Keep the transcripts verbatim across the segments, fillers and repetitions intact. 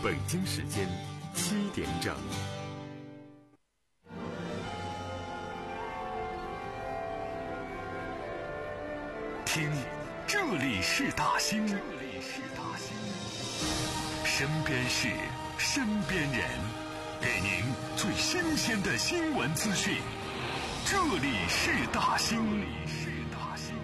北京时间七点整。听，这里是大兴，这里是大兴，身边事，身边人，给您最新鲜的新闻资讯。这里是大兴，这里是大兴。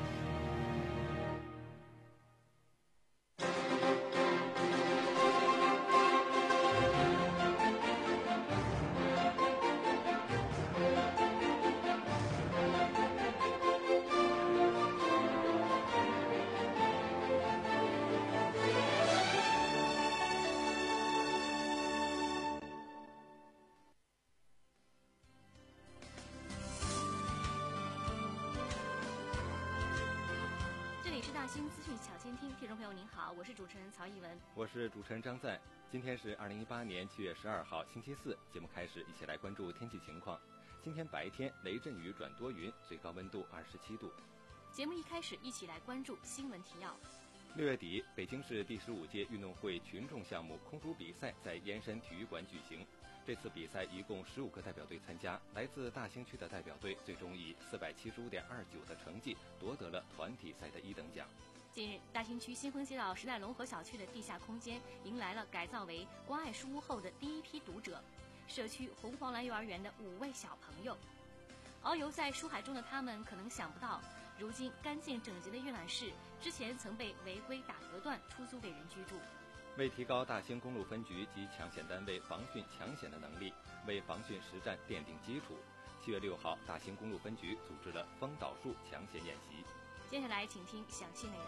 听众朋友您好，我是主持人曹艺文， 我是主持人张赞。今天是二零一八年七月十二号星期四，节目开始，一起来关注天气情况。今天白天雷阵雨转多云，最高温度二十七度。 节目一开始，一起来关注新闻提要。 六月底，北京市第十五届运动会群众项目空竹比赛在燕山体育馆举行。这次比赛一共十五个代表队参加，来自大兴区的代表队最终以四百七十五点二九的成绩夺得了团体赛的一等奖。 近日，大兴区新丰街道时代隆河小区的地下空间迎来了改造为关爱书屋后的第一批读者，社区红黄蓝幼儿园的五位小朋友。遨游在书海中的他们可能想不到，如今干净整洁的阅览室之前曾被违规打隔断出租给人居住。 为提高大兴公路分局及抢险单位防汛抢险的能力，为防汛实战奠定基础，七月六号，大兴公路分局组织了风倒树抢险演习。 接下来请听详细内容。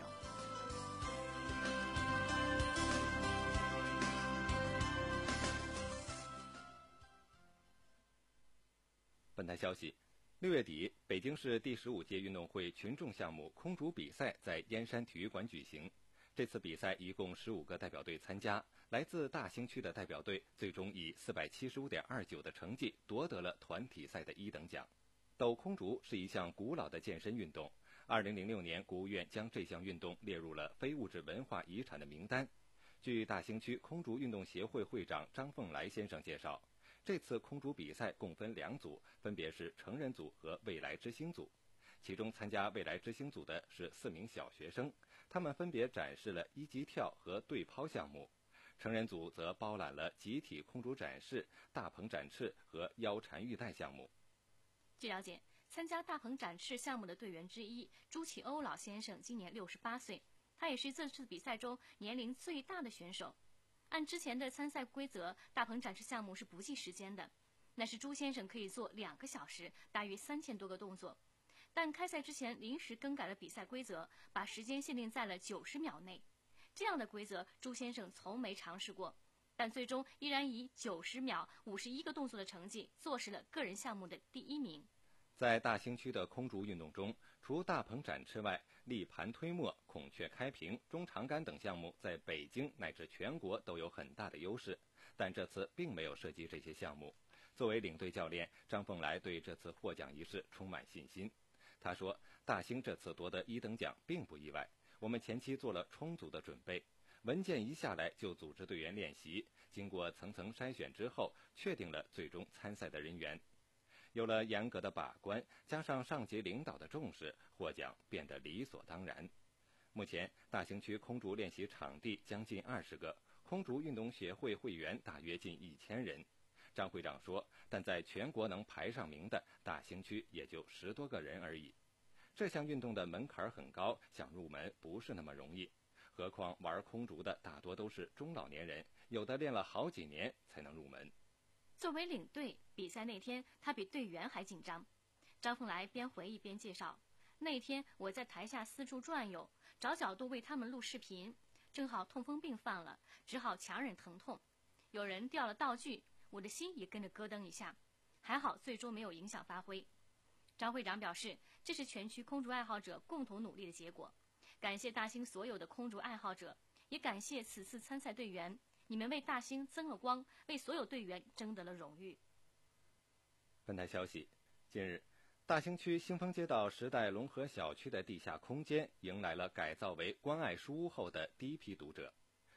本台消息，六月底，北京市第十五届运动会群众项目空竹比赛在燕山体育馆举行。这次比赛一共十五个代表队参加，来自大兴区的代表队最终以四百七十五点二九的成绩夺得了团体赛的一等奖。斗空竹是一项古老的健身运动，二零零六年国务院将这项运动列入了非物质文化遗产的名单。据大兴区空竹运动协会会长张凤来先生介绍，这次空竹比赛共分两组，分别是成人组和未来之星组。其中参加未来之星组的是四名小学生，他们分别展示了一级跳和对抛项目。成人组则包揽了集体空竹展示、大棚展翅和腰缠玉带项目。 据了解，参加大棚展翅项目的队员之一朱启欧老先生今年六十八岁，他也是这次比赛中年龄最大的选手。按之前的参赛规则，大棚展翅项目是不计时间的，那是朱先生可以做两个小时，大约三千多个动作。但开赛之前临时更改了比赛规则，把时间限定在了九十秒内。这样的规则朱先生从没尝试过，但最终依然以九十秒五十一个动作的成绩坐实了个人项目的第一名。 在大兴区的空竹运动中，除大棚展翅外，立盘推磨、孔雀开屏、中长杆等项目在北京乃至全国都有很大的优势，但这次并没有涉及这些项目。作为领队教练，张凤来对这次获奖仪式充满信心。他说，大兴这次夺得一等奖并不意外，我们前期做了充足的准备，文件一下来就组织队员练习，经过层层筛选之后，确定了最终参赛的人员。有了严格的把关，加上上级领导的重视，获奖变得理所当然。目前，大兴区空竹练习场地将近二十个，空竹运动协会会员大约近一千人。张会长说，但在全国能排上名的大兴区也就十多个人而已。这项运动的门槛很高，想入门不是那么容易。何况玩空竹的大多都是中老年人，有的练了好几年才能入门。 作为领队，比赛那天他比队员还紧张。张凤来边回忆边介绍，那天我在台下四处转悠，找角度为他们录视频，正好痛风病犯了，只好强忍疼痛。有人掉了道具，我的心也跟着咯噔一下，还好最终没有影响发挥。张会长表示，这是全区空竹爱好者共同努力的结果，感谢大兴所有的空竹爱好者，也感谢此次参赛队员，你们为大兴增了光，为所有队员争得了荣誉。 本台消息，近日，大兴区兴丰街道时代隆河小区的地下空间迎来了改造为关爱书屋后的第一批读者。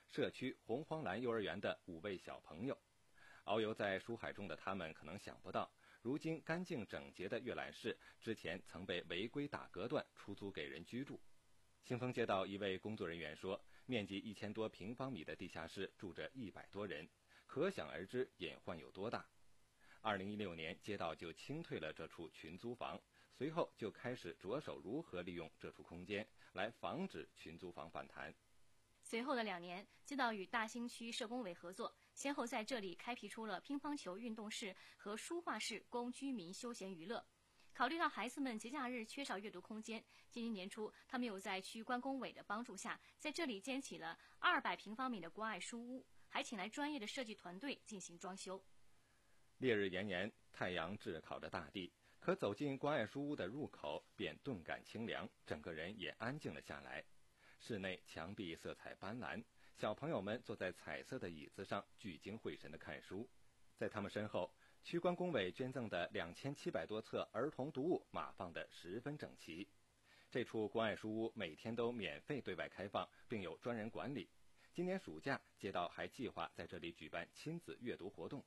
社区红黄蓝幼儿园的五位小朋友。遨游在书海中的他们可能想不到，如今干净整洁的阅览室之前曾被违规打隔断出租给人居住。新丰街道一位工作人员说，面积一千多平方米的地下室住着一百多人，可想而知隐患有多大。二零一六年，街道就清退了这处群租房，随后就开始着手如何利用这处空间来防止群租房反弹。 随后的两年，街道与大兴区社工委合作，先后在这里开辟出了乒乓球运动室和书画室，供居民休闲娱乐。考虑到孩子们节假日缺少阅读空间，今年年初，他们又在区关工委的帮助下，在这里建起了二百平方米的关爱书屋，还请来专业的设计团队进行装修。 烈日炎炎，太阳炙烤着大地，可走进关爱书屋的入口便顿感清凉，整个人也安静了下来。室内墙壁色彩斑斓，小朋友们坐在彩色的椅子上聚精会神地看书。在他们身后，区关工委捐赠的两千七百多册儿童读物码放得十分整齐。这处关爱书屋每天都免费对外开放，并有专人管理。今年暑假，街道还计划在这里举办亲子阅读活动。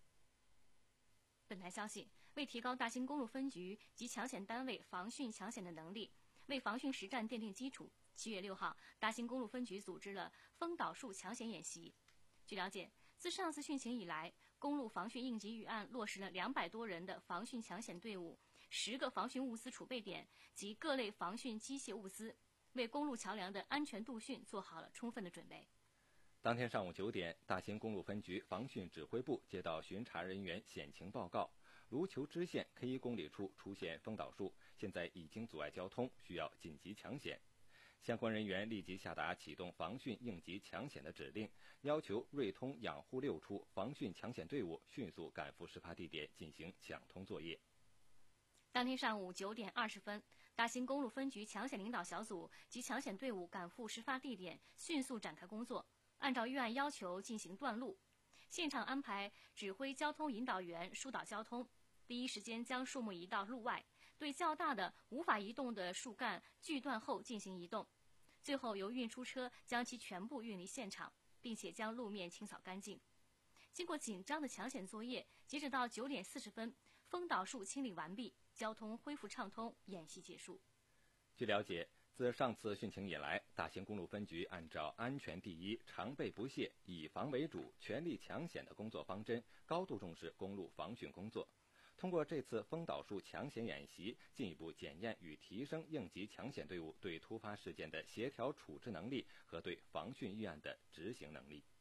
本台消息，为提高大兴公路分局及抢险单位防汛抢险的能力，为防汛实战奠定基础，七月六号，大兴公路分局组织了丰岛树抢险演习。据了解，自上次汛情以来，公路防汛应急预案落实了两百多人的防汛抢险队伍，十个防汛物资储备点及各类防汛机械物资，为公路桥梁的安全度汛做好了充分的准备。 当天上午九点，大兴公路分局防汛指挥部接到巡查人员险情报告，卢球支线 K 一公里处出现丰岛树，现在已经阻碍交通，需要紧急抢险。相关人员立即下达启动防汛应急抢险的指令，要求瑞通养护六处防汛抢险队伍迅速赶赴事发地点进行抢通作业。 当天上午九点二十分，大兴公路分局抢险领导小组及抢险队伍赶赴事发地点，迅速展开工作，按照预案要求进行断路，现场安排指挥交通引导员疏导交通，第一时间将树木移到路外，对较大的无法移动的树干锯断后进行移动，最后由运输车将其全部运离现场，并且将路面清扫干净。经过紧张的抢险作业，截止到九点四十分，丰岛树清理完毕，交通恢复畅通，演习结束。 据了解，自上次汛情以来，大兴公路分局按照安全第一、常备不懈、以防为主、全力抢险的工作方针，高度重视公路防汛工作。通过这次丰岛树抢险演习，进一步检验与提升应急抢险队伍对突发事件的协调处置能力和对防汛预案的执行能力。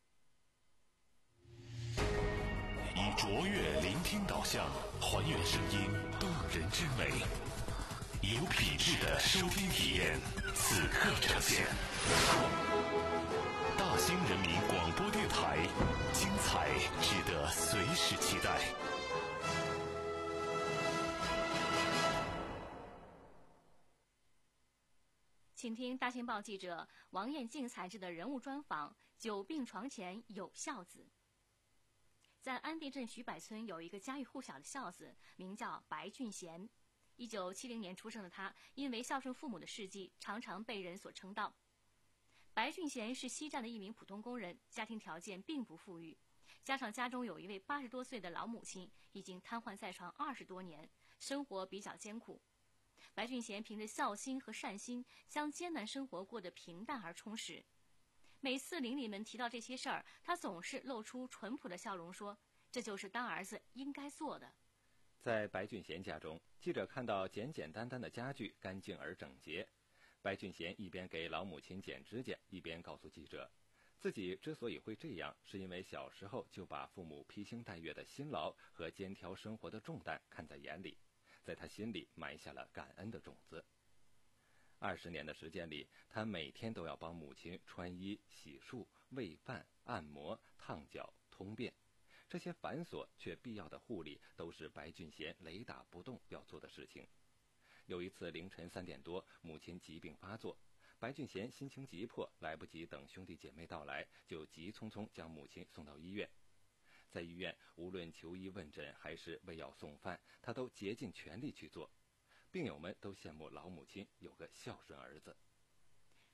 以卓越聆听导向，还原声音动人之美，有品质的收听体验，此刻呈现。大兴人民广播电台，精彩值得随时期待。 请听大兴报记者王艳静采制的人物专访《久病床前有孝子》。在安地镇徐柏村有一个家喻户晓的孝子，名叫白俊贤。一九七零年出生的他，因为孝顺父母的事迹，常常被人所称道。白俊贤是西站的一名普通工人，家庭条件并不富裕，加上家中有一位八十多岁的老母亲，已经瘫痪在床二十多年，生活比较艰苦。白俊贤凭着孝心和善心，将艰难生活过得平淡而充实。每次邻里们提到这些事儿，他总是露出淳朴的笑容，说：“这就是当儿子应该做的。” 在白俊贤家中，记者看到简简单单的家具，干净而整洁。白俊贤一边给老母亲剪指甲，一边告诉记者，自己之所以会这样，是因为小时候就把父母披星戴月的辛劳和肩挑生活的重担看在眼里，在他心里埋下了感恩的种子。二十年的时间里，他每天都要帮母亲穿衣、洗漱、喂饭、按摩、烫脚、通便，这些繁琐却必要的护理，都是白俊贤雷打不动要做的事情。有一次凌晨三点多，母亲疾病发作，白俊贤心情急迫，来不及等兄弟姐妹到来，就急匆匆将母亲送到医院。在医院，无论求医问诊还是喂药送饭，他都竭尽全力去做。病友们都羡慕老母亲有个孝顺儿子。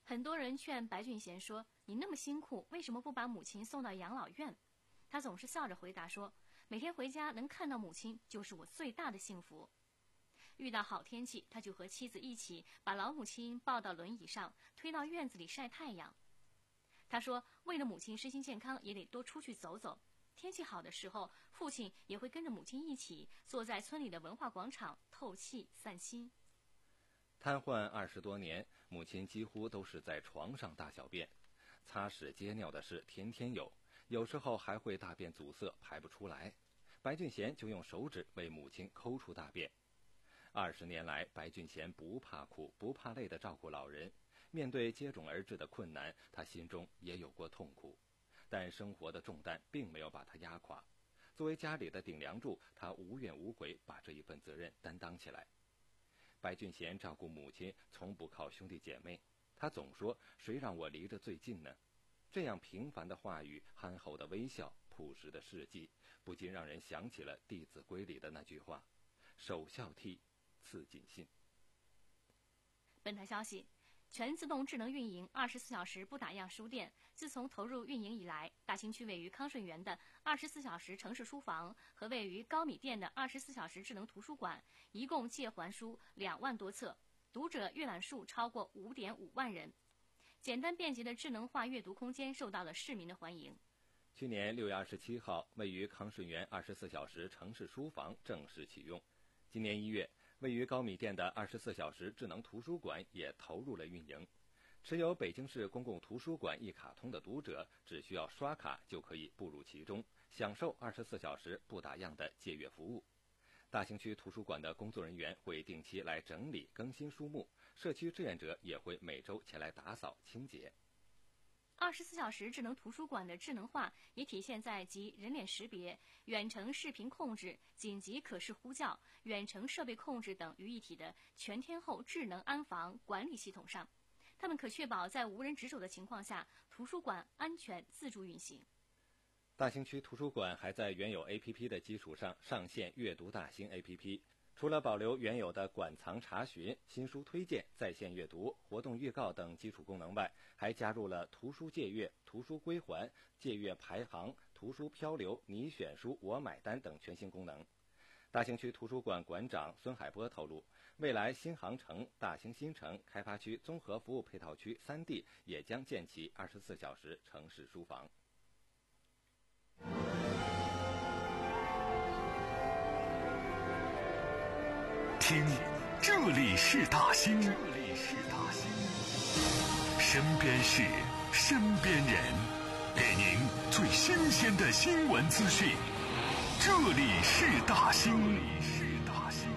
很多人劝白俊贤说：“你那么辛苦，为什么不把母亲送到养老院？”他总是笑着回答说：“每天回家能看到母亲，就是我最大的幸福。”遇到好天气，他就和妻子一起把老母亲抱到轮椅上，推到院子里晒太阳。他说：“为了母亲身心健康，也得多出去走走。天气好的时候，父亲也会跟着母亲一起坐在村里的文化广场透气散心。” 瘫痪二十多年，母亲几乎都是在床上大小便，擦屎接尿的事天天有，有时候还会大便阻塞排不出来。白俊贤就用手指为母亲抠出大便。二十年来，白俊贤不怕苦不怕累地照顾老人。面对接踵而至的困难，他心中也有过痛苦，但生活的重担并没有把他压垮。作为家里的顶梁柱，他无怨无悔把这一份责任担当起来。白俊贤照顾母亲从不靠兄弟姐妹，他总说：“谁让我离着最近呢？”这样平凡的话语、憨厚的微笑、朴实的事迹，不禁让人想起了《弟子规》里的那句话：“首孝悌，次谨信。” 本台消息，全自动智能运营、二十四小时不打烊书店自从投入运营以来，大兴区位于康顺园的二十四小时城市书房和位于高米店的二十四小时智能图书馆，一共借还书两万多册，读者阅览数超过五点五万人。简单便捷的智能化阅读空间受到了市民的欢迎。 去年六月二十七号，位于康顺园二十四小时城市书房正式启用。今年一月，位于高米店的二十四小时智能图书馆也投入了运营。持有北京市公共图书馆一卡通的读者，只需要刷卡就可以步入其中，享受二十四小时不打烊的借阅服务。大兴区图书馆的工作人员会定期来整理更新书目，社区志愿者也会每周前来打扫清洁。 二十四小时智能图书馆的智能化也体现在集人脸识别、远程视频控制、紧急可视呼叫、远程设备控制等于一体的全天候智能安防管理系统上。它们可确保在无人值守的情况下，图书馆安全自主运行。 大兴区图书馆还在原有 A P P 的基础上上线阅读大兴 A P P。除了保留原有的馆藏查询、新书推荐、在线阅读、活动预告等基础功能外，还加入了图书借阅、图书归还、借阅排行、图书漂流、你选书我买单等全新功能。大兴区图书馆馆长孙海波透露，未来新航城、大兴新城、开发区综合服务配套区三地也将建起二十四小时城市书房。 听，这里是大兴，这里是大兴，身边事，身边人，给您最新鲜的新闻资讯。这里是大兴，这里是大兴。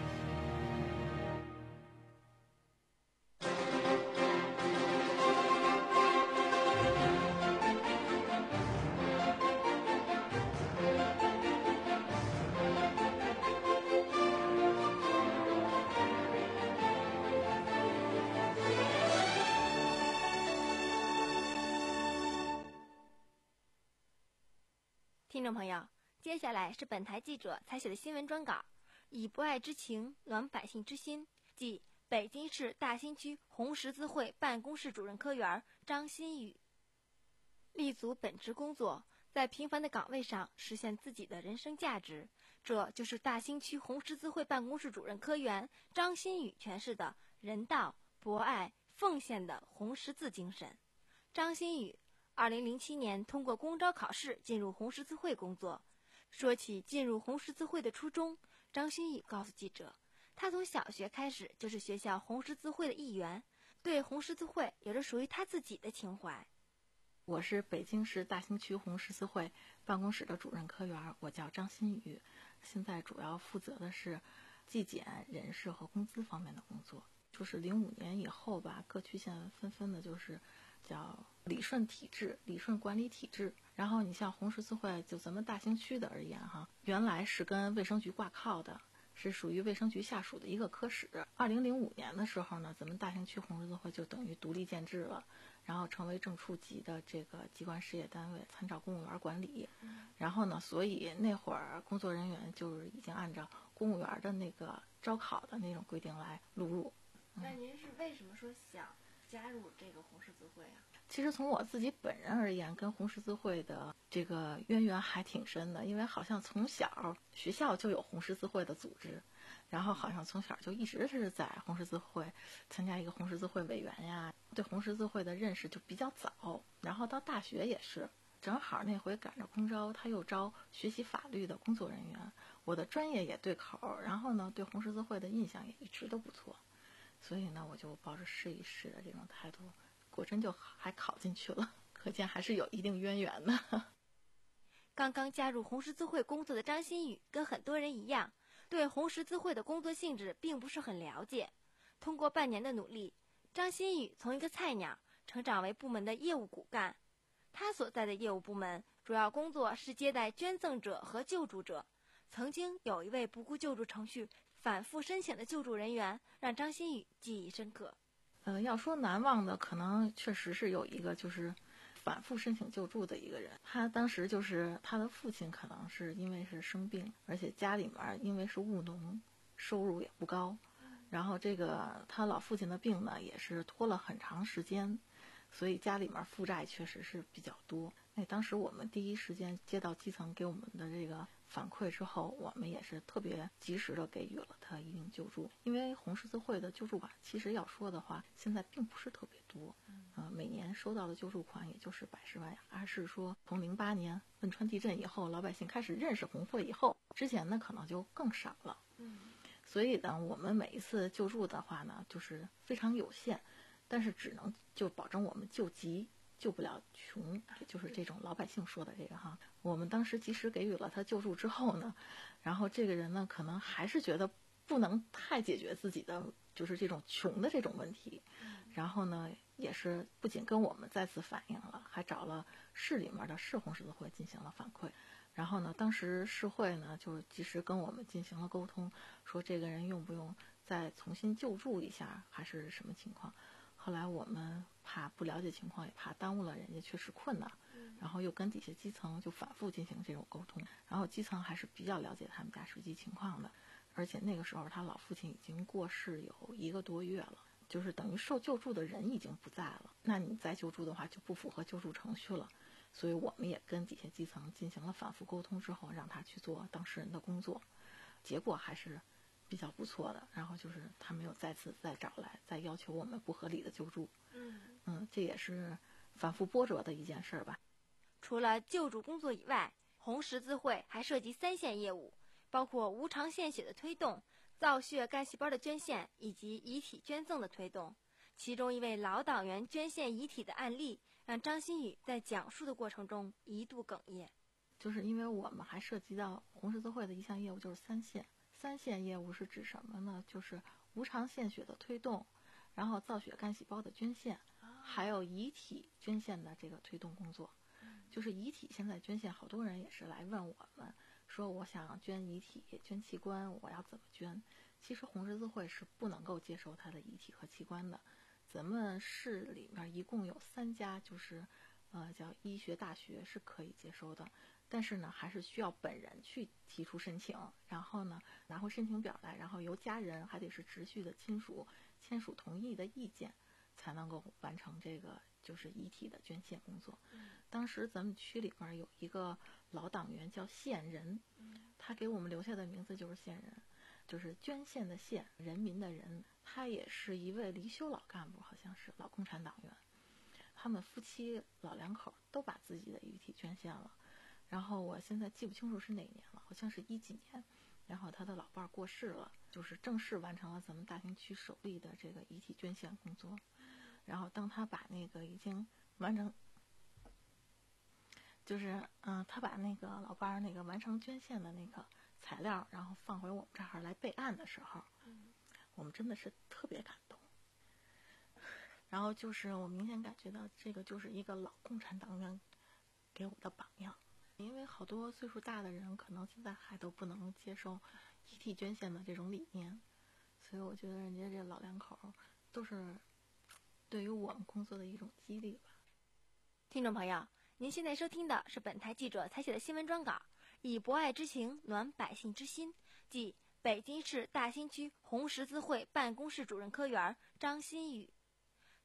听众朋友，接下来是本台记者采写的新闻专稿，以博爱之情暖百姓之心，即北京市大兴区红十字会办公室主任科员张新宇。立足本职工作，在平凡的岗位上实现自己的人生价值，这就是大兴区红十字会办公室主任科员张新宇诠释的人道、博爱、奉献的红十字精神。张新宇二零零七年通过公招考试进入红十字会工作。说起进入红十字会的初衷，张新宇告诉记者，他从小学开始就是学校红十字会的一员，对红十字会有着属于他自己的情怀。 我是北京市大兴区红十字会办公室的主任科员，我叫张新宇，现在主要负责的是纪检、人事和工资方面的工作。就是零五年以后吧，各区现在纷纷的就是叫理顺体制、理顺管理体制。然后你像红十字会，就咱们大兴区的而言哈，原来是跟卫生局挂靠的，是属于卫生局下属的一个科室。二零零五年的时候呢，咱们大兴区红十字会就等于独立建制了，然后成为正处级的这个机关事业单位，参照公务员管理。然后呢，所以那会儿工作人员就是已经按照公务员的那个招考的那种规定来录入。 那您是为什么说想加入这个红十字会啊？其实从我自己本人而言，跟红十字会的这个渊源还挺深的，因为好像从小学校就有红十字会的组织，然后好像从小就一直是在红十字会参加一个红十字会委员呀，对红十字会的认识就比较早。然后到大学也是，正好那回赶着空招，他又招学习法律的工作人员，我的专业也对口，然后呢对红十字会的印象也一直都不错，所以呢我就抱着试一试的这种态度，果真就还考进去了，可见还是有一定渊源的。 刚刚加入红十字会工作的张馨予跟很多人一样，对红十字会的工作性质并不是很了解。通过半年的努力，张馨予从一个菜鸟成长为部门的业务骨干。他所在的业务部门主要工作是接待捐赠者和救助者。曾经有一位不顾救助程序反复申请的救助人员，让张馨予记忆深刻。 呃，要说难忘的，可能确实是有一个就是反复申请救助的一个人。他当时就是他的父亲可能是因为是生病，而且家里面因为是务农，收入也不高，然后这个他老父亲的病呢也是拖了很长时间，所以家里面负债确实是比较多。那当时我们第一时间接到基层给我们的这个反馈之后，我们也是特别及时的给予了他一定救助。因为红十字会的救助款其实要说的话现在并不是特别多，呃，每年收到的救助款也就是百十万呀。而是说从零八年汶川地震以后，老百姓开始认识红会以后，之前呢可能就更少了。 嗯， 所以呢我们每一次救助的话呢就是非常有限，但是只能就保证我们救急救不了穷，也就是这种老百姓说的这个哈。我们当时及时给予了他救助之后呢，然后这个人呢可能还是觉得不能太解决自己的就是这种穷的这种问题，然后呢也是不仅跟我们再次反映了，还找了市里面的市红十字会进行了反馈。然后呢当时市会呢就及时跟我们进行了沟通，说这个人用不用再重新救助一下，还是什么情况。后来我们怕不了解情况，也怕耽误了人家确实困难，然后又跟底下基层就反复进行这种沟通，然后基层还是比较了解他们家实际情况的。而且那个时候他老父亲已经过世有一个多月了，就是等于受救助的人已经不在了，那你再救助的话就不符合救助程序了。所以我们也跟底下基层进行了反复沟通之后，让他去做当事人的工作，结果还是比较不错的。然后就是他没有再次再找来再要求我们不合理的救助。 嗯嗯，这也是反复波折的一件事吧。 除了救助工作以外，红十字会还涉及三线业务，包括无偿献血的推动、造血干细胞的捐献以及遗体捐赠的推动。其中一位老党员捐献遗体的案例，让张馨予在讲述的过程中一度哽咽。 就是因为我们还涉及到红十字会的一项业务，就是三线。三线业务是指什么呢？就是无偿献血的推动，然后造血干细胞的捐献，还有遗体捐献的这个推动工作。就是遗体现在捐献，好多人也是来问我们说，我想捐遗体捐器官，我要怎么捐？其实红十字会是不能够接受他的遗体和器官的。咱们市里面一共有三家就是呃叫医学大学是可以接收的，但是呢还是需要本人去提出申请，然后呢拿回申请表来，然后由家人还得是直系的亲属签署同意的意见，才能够完成这个就是遗体的捐献工作。当时咱们区里面有一个老党员叫献仁，他给我们留下的名字就是献仁，就是捐献的献，人民的人。他也是一位离休老干部，好像是老共产党员。他们夫妻老两口都把自己的遗体捐献了，然后我现在记不清楚是哪年了，好像是一几年。然后他的老伴儿过世了，就是正式完成了咱们大兴区首例的这个遗体捐献工作。然后当他把那个已经完成，就是嗯、呃，他把那个老伴儿那个完成捐献的那个材料，然后放回我们这儿来备案的时候，我们真的是特别感动。然后就是我明显感觉到这个就是一个老共产党员给我的榜样。因为好多岁数大的人可能现在还都不能接受遗体捐献的这种理念，所以我觉得人家这老两口都是对于我们工作的一种激励吧。 听众朋友，您现在收听的是本台记者采写的新闻专稿，以博爱之情暖百姓之心，即北京市大兴区红十字会办公室主任科员张馨予。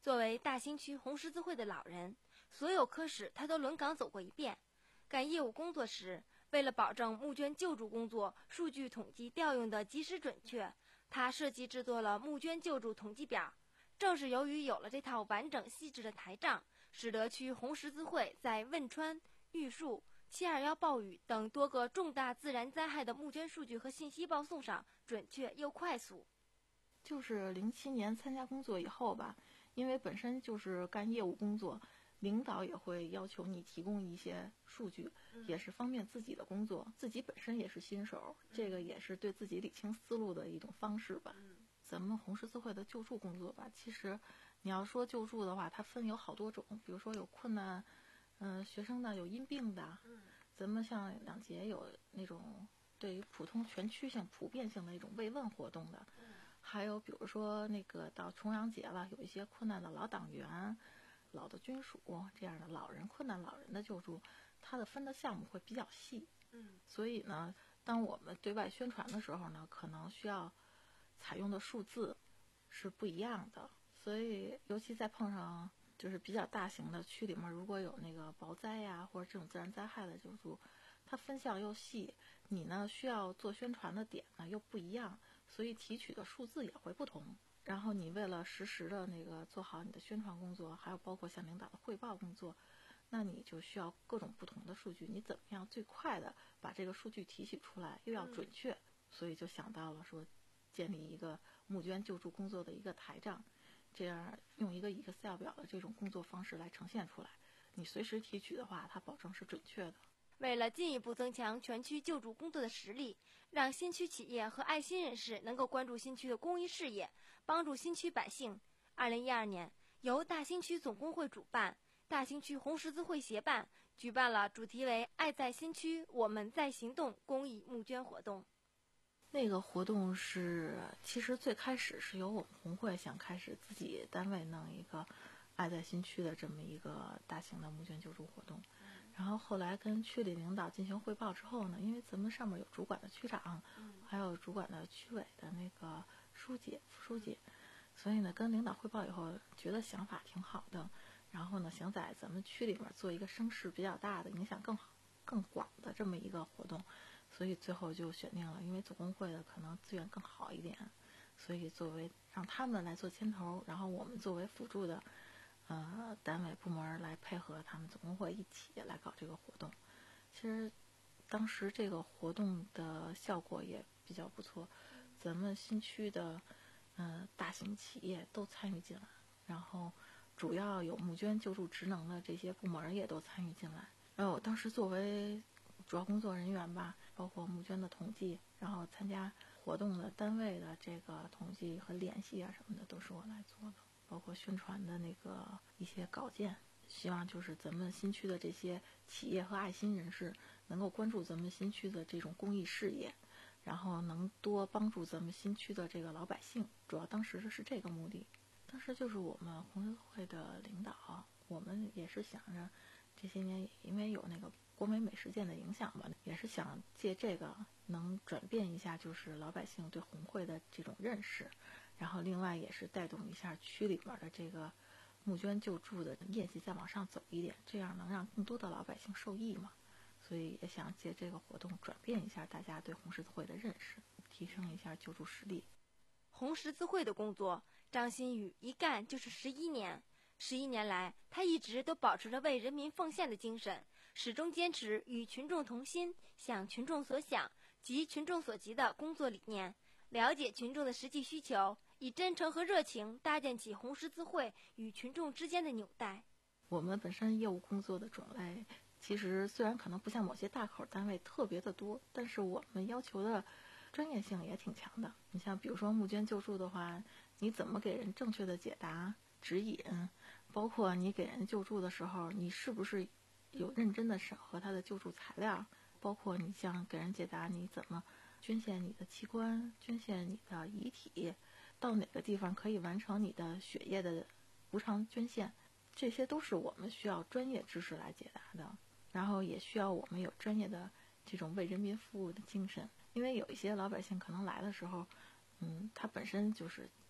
作为大兴区红十字会的老人，所有科室他都轮岗走过一遍。干业务工作时，为了保证募捐救助工作数据统计调用的及时准确，他设计制作了募捐救助统计表。正是由于有了这套完整细致的台账，使得区红十字会在汶川、玉树、七二幺暴雨等多个重大自然灾害的募捐数据和信息报送上准确又快速。 就是零七年参加工作以后吧，因为本身就是干业务工作，领导也会要求你提供一些数据，也是方便自己的工作。自己本身也是新手，这个也是对自己理清思路的一种方式吧。咱们红十字会的救助工作吧，其实你要说救助的话，它分有好多种，比如说有困难嗯、呃，学生的，有因病的，咱们像两节有那种对于普通全区性、普遍性的一种慰问活动的，还有比如说那个到重阳节了，有一些困难的老党员、老的军属这样的老人困难老人的救助，它的分的项目会比较细。嗯，所以呢，当我们对外宣传的时候呢，可能需要采用的数字是不一样的，所以尤其再碰上就是比较大型的区里面，如果有那个雹灾呀或者这种自然灾害的救助，它分项又细，你呢需要做宣传的点呢又不一样，所以提取的数字也会不同。然后你为了实时的那个做好你的宣传工作，还有包括向领导的汇报工作，那你就需要各种不同的数据，你怎么样最快的把这个数据提取出来，又要准确，所以就想到了说建立一个募捐救助工作的一个台账，这样用一个 Excel 表的这种工作方式来呈现出来，你随时提取的话，它保证是准确的。 为了进一步增强全区救助工作的实力，让新区企业和爱心人士能够关注新区的公益事业，帮助新区百姓，二零一二年，由大兴区总工会主办，大兴区红十字会协办，举办了主题为“爱在新区，我们在行动”公益募捐活动。 那个活动是，其实最开始是由我们红会想开始自己单位弄一个爱在新区的这么一个大型的募捐救助活动，然后后来跟区里领导进行汇报之后呢，因为咱们上面有主管的区长，还有主管的区委的那个书记、副书记，所以呢跟领导汇报以后，觉得想法挺好的，然后呢想在咱们区里面做一个声势比较大的、影响更好、更广的这么一个活动。所以最后就选定了，因为总工会的可能资源更好一点，所以作为让他们来做牵头，然后我们作为辅助的呃单位部门来配合他们总工会一起来搞这个活动。其实当时这个活动的效果也比较不错，咱们新区的呃大型企业都参与进来，然后主要有募捐救助职能的这些部门也都参与进来。然后我当时作为主要工作人员吧，包括募捐的统计，然后参加活动的单位的这个统计和联系啊什么的都是我来做的，包括宣传的那个一些稿件，希望就是咱们新区的这些企业和爱心人士能够关注咱们新区的这种公益事业，然后能多帮助咱们新区的这个老百姓，主要当时的是这个目的。当时就是我们红十字会的领导，我们也是想着这些年因为有那个国美美事件的影响吧，也是想借这个能转变一下就是老百姓对红会的这种认识，然后另外也是带动一下区里边的这个募捐救助的业绩再往上走一点，这样能让更多的老百姓受益嘛。所以也想借这个活动转变一下大家对红十字会的认识，提升一下救助实力。 红十字会的工作，张馨予一干就是十一年。十一年来，他一直都保持着为人民奉献的精神，始终坚持与群众同心、想群众所想、急群众所急的工作理念，了解群众的实际需求，以真诚和热情搭建起红十字会与群众之间的纽带。 我们本身业务工作的种类，其实虽然可能不像某些大口单位特别的多，但是我们要求的专业性也挺强的。你像比如说募捐救助的话，你怎么给人正确的解答指引，包括你给人救助的时候，你是不是有认真的审核他的救助材料，包括你像给人解答你怎么捐献你的器官，捐献你的遗体，到哪个地方可以完成你的血液的无偿捐献，这些都是我们需要专业知识来解答的，然后也需要我们有专业的这种为人民服务的精神。因为有一些老百姓可能来的时候嗯，他本身就是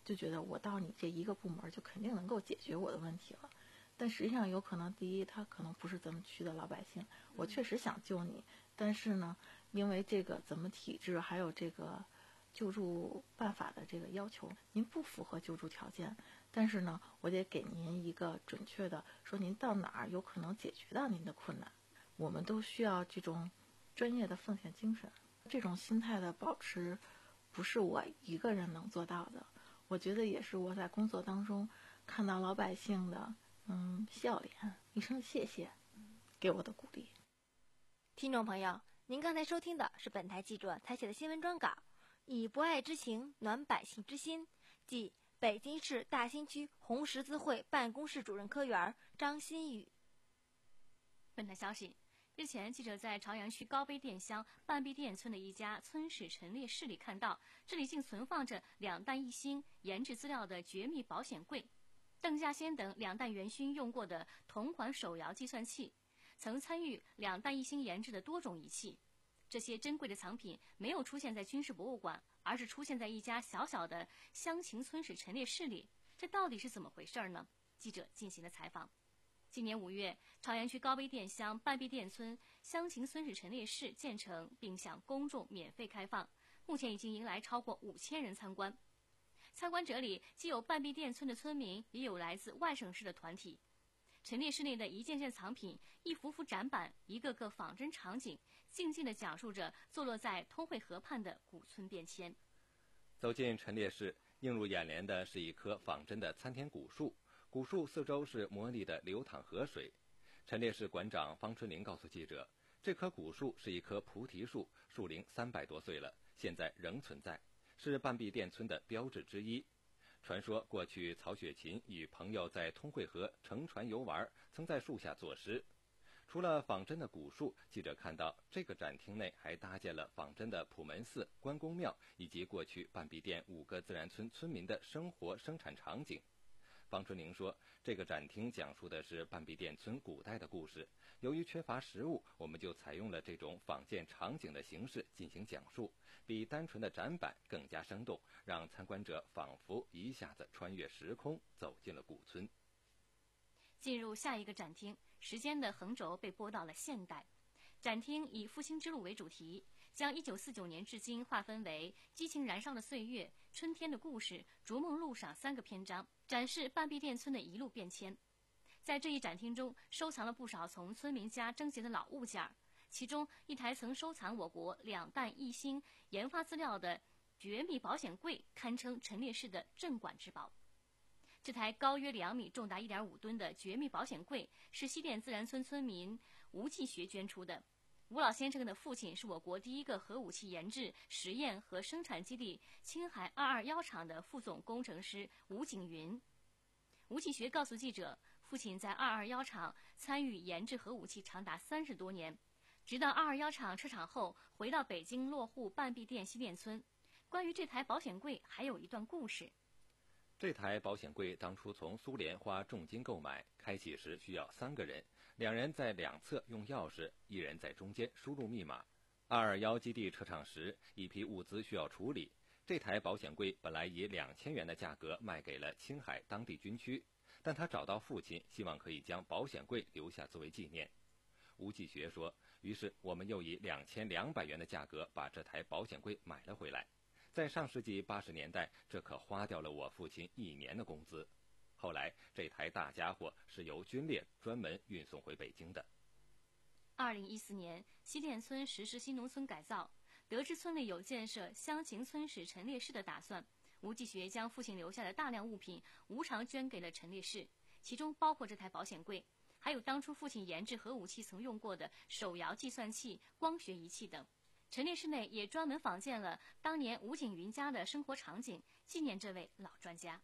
就觉得我到你这一个部门就肯定能够解决我的问题了。但实际上有可能，第一，他可能不是咱们区的老百姓，我确实想救你，但是呢，因为这个怎么体制还有这个救助办法的这个要求，您不符合救助条件，但是呢，我得给您一个准确的说您到哪儿有可能解决到您的困难。我们都需要这种专业的奉献精神，这种心态的保持不是我一个人能做到的，我觉得也是我在工作当中看到老百姓的嗯笑脸，一声谢谢给我的鼓励。 听众朋友，您刚才收听的是本台记者采写的新闻专稿，以博爱之情暖百姓之心，即北京市大兴区红十字会办公室主任科员张新宇。 本台消息，日前记者在朝阳区高碑店乡半壁店村的一家村史陈列室里看到，这里竟存放着两弹一星研制资料的绝密保险柜、邓稼先等两弹元勋用过的同款手摇计算器，曾参与两弹一星研制的多种仪器。这些珍贵的藏品没有出现在军事博物馆，而是出现在一家小小的乡情村史陈列室里，这到底是怎么回事呢？记者进行了采访。今年五月，朝阳区高碑店乡半壁店村乡情村史陈列室建成，并向公众免费开放，目前已经迎来超过五千人参观。参观者里既有半壁店村的村民，也有来自外省市的团体。陈列室内的一件件藏品，一幅幅展板，一个个仿真场景，静静地讲述着坐落在通惠河畔的古村变迁。 走进陈列室，映入眼帘的是一棵仿真的参天古树，古树四周是魔力的流淌河水。陈列室馆长方春玲告诉记者，这棵古树是一棵菩提树，树龄三百多岁了，现在仍存在，是半壁店村的标志之一。传说过去曹雪芹与朋友在通惠河乘船游玩，曾在树下作诗。除了仿真的古树，记者看到这个展厅内还搭建了仿真的普门寺、关公庙以及过去半壁店五个自然村村民的生活生产场景。方春玲说，这个展厅讲述的是半壁店村古代的故事，由于缺乏实物，我们就采用了这种仿建场景的形式进行讲述，比单纯的展板更加生动，让参观者仿佛一下子穿越时空，走进了古村。 进入下一个展厅，时间的横轴被拨到了现代。展厅以复兴之路为主题，将一九四九年至今划分为激情燃烧的岁月、春天的故事、逐梦路上三个篇章，展示半壁店村的一路变迁。在这一展厅中，收藏了不少从村民家征集的老物件，其中一台曾收藏我国两弹一星研发资料的绝密保险柜，堪称陈列室的镇馆之宝。这台高约两米、重达一点五吨的绝密保险柜是西店自然村村民吴继学捐出的。吴老先生的父亲是我国第一个核武器研制、实验和生产基地青海二二幺厂的副总工程师吴景云。吴继学告诉记者，父亲在二二幺厂参与研制核武器长达三十多年，直到二二幺厂撤厂后，回到北京落户半壁店西店村。关于这台保险柜，还有一段故事。 这台保险柜当初从苏联花重金购买，开启时需要三个人，两人在两侧用钥匙，一人在中间输入密码。二二幺基地撤场时，一批物资需要处理，这台保险柜本来以两千元的价格卖给了青海当地军区，但他找到父亲，希望可以将保险柜留下作为纪念。吴继学说，于是我们又以两千两百元的价格把这台保险柜买了回来。在上世纪八十年代，这可花掉了我父亲一年的工资。后来，这台大家伙是由军烈专门运送回北京的。 二零一四年，西店村实施新农村改造，得知村内有建设乡情村史陈列室的打算，吴继学将父亲留下的大量物品无偿捐给了陈列室，其中包括这台保险柜，还有当初父亲研制核武器曾用过的手摇计算器、光学仪器等。陈列室内也专门仿建了当年吴景云家的生活场景，纪念这位老专家。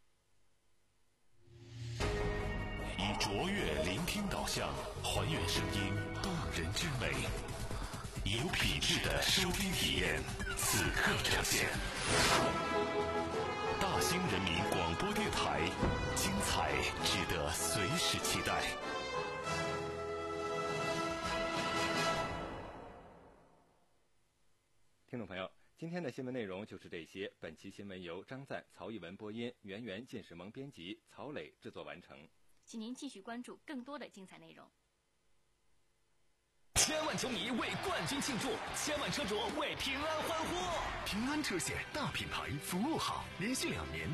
以卓越聆听导向，还原声音动人之美，有品质的收听体验，此刻呈现。大兴人民广播电台，精彩值得随时期待。 听众朋友， 今天的新闻内容就是这些。本期新闻由张赞、曹一文播音，圆圆、进士萌编辑，曹磊制作完成。 请您继续关注更多的精彩内容。 千万球迷为冠军庆祝，千万车主为平安欢呼。 平安车险大品牌，服务好，连续两年